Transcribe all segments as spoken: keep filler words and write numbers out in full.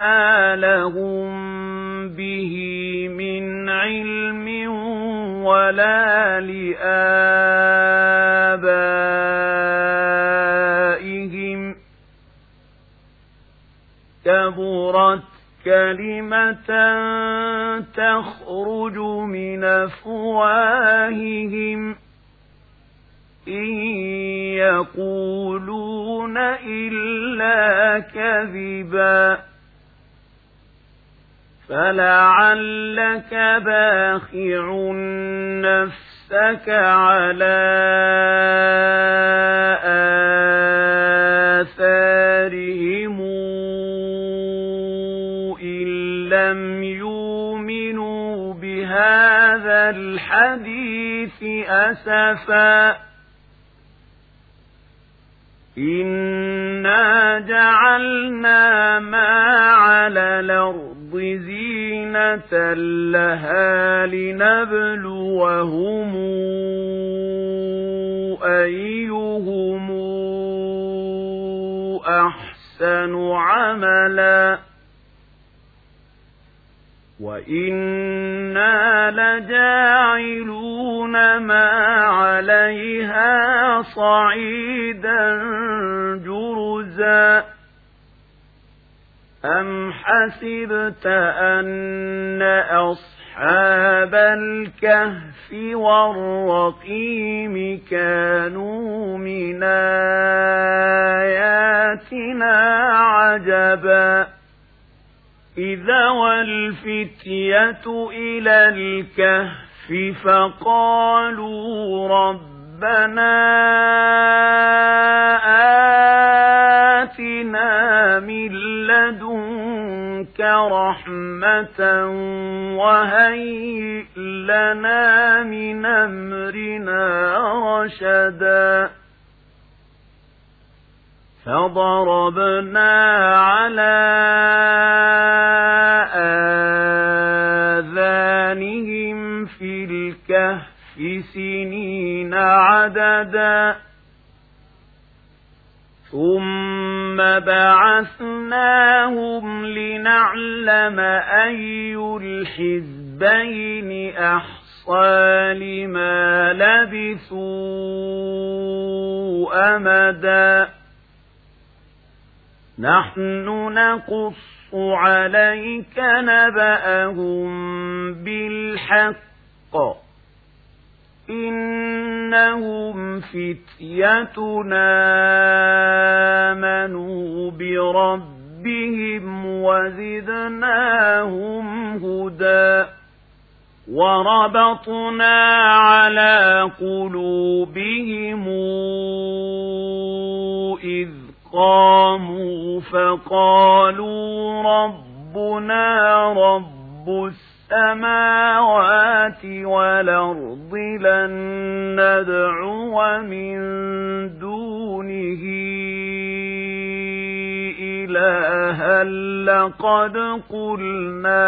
ما لهم به من علم ولا لآبائهم كبرت كلمة تخرج من أفواههم إن يقولون إلا كذبا فلعلك باخع نفسك على آثارهم إن لم يؤمنوا بهذا الحديث أسفا إنا جعلنا ما على الأرض زينة لها لنبلوهم أيهم أحسن عملا وإنا لجاعلون ما عليها صعيدا جرزا أم حسبت أن أصحاب الكهف والرقيم كانوا من آياتنا عجبا إذا والفتية إلى الكهف فقالوا ربنا آتنا من لدنك رحمة وهيئ لنا من أمرنا رشدا فضربنا على آذانهم في الكهف سنين عددا ثم بعثناهم لنعلم أي الحزبين أحصى لما لبثوا أمدا نحن نقص عليك نبأهم بالحق إنهم فتيتنا آمنوا بربهم وزدناهم هدى وربطنا على قلوبهم إذ قاموا فقالوا ربنا رب السماوات والأرض لن ندعو من دونه إلها لقد قلنا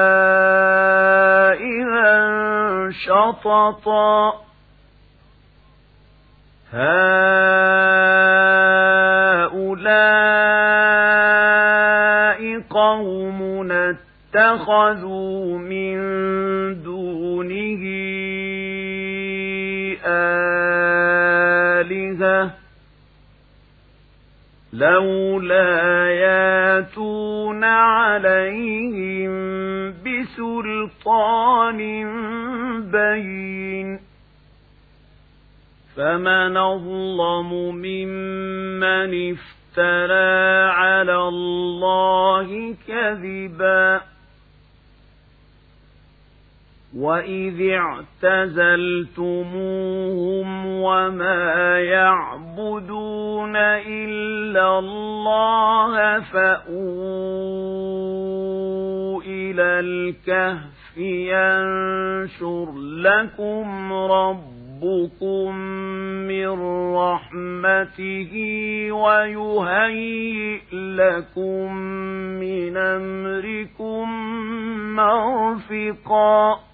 إذا شططا هؤلاء قومنا اتخذوا من دونه آلهة لولا ياتون عليهم بسلطان بين فمن أظلم ممن افترى على الله كذبا وإذ اعتزلتموهم وما يعبدون إلا الله فأووا إلى الكهف ينشر لكم ربكم من رحمته ويهيئ لكم من أمركم مرفقا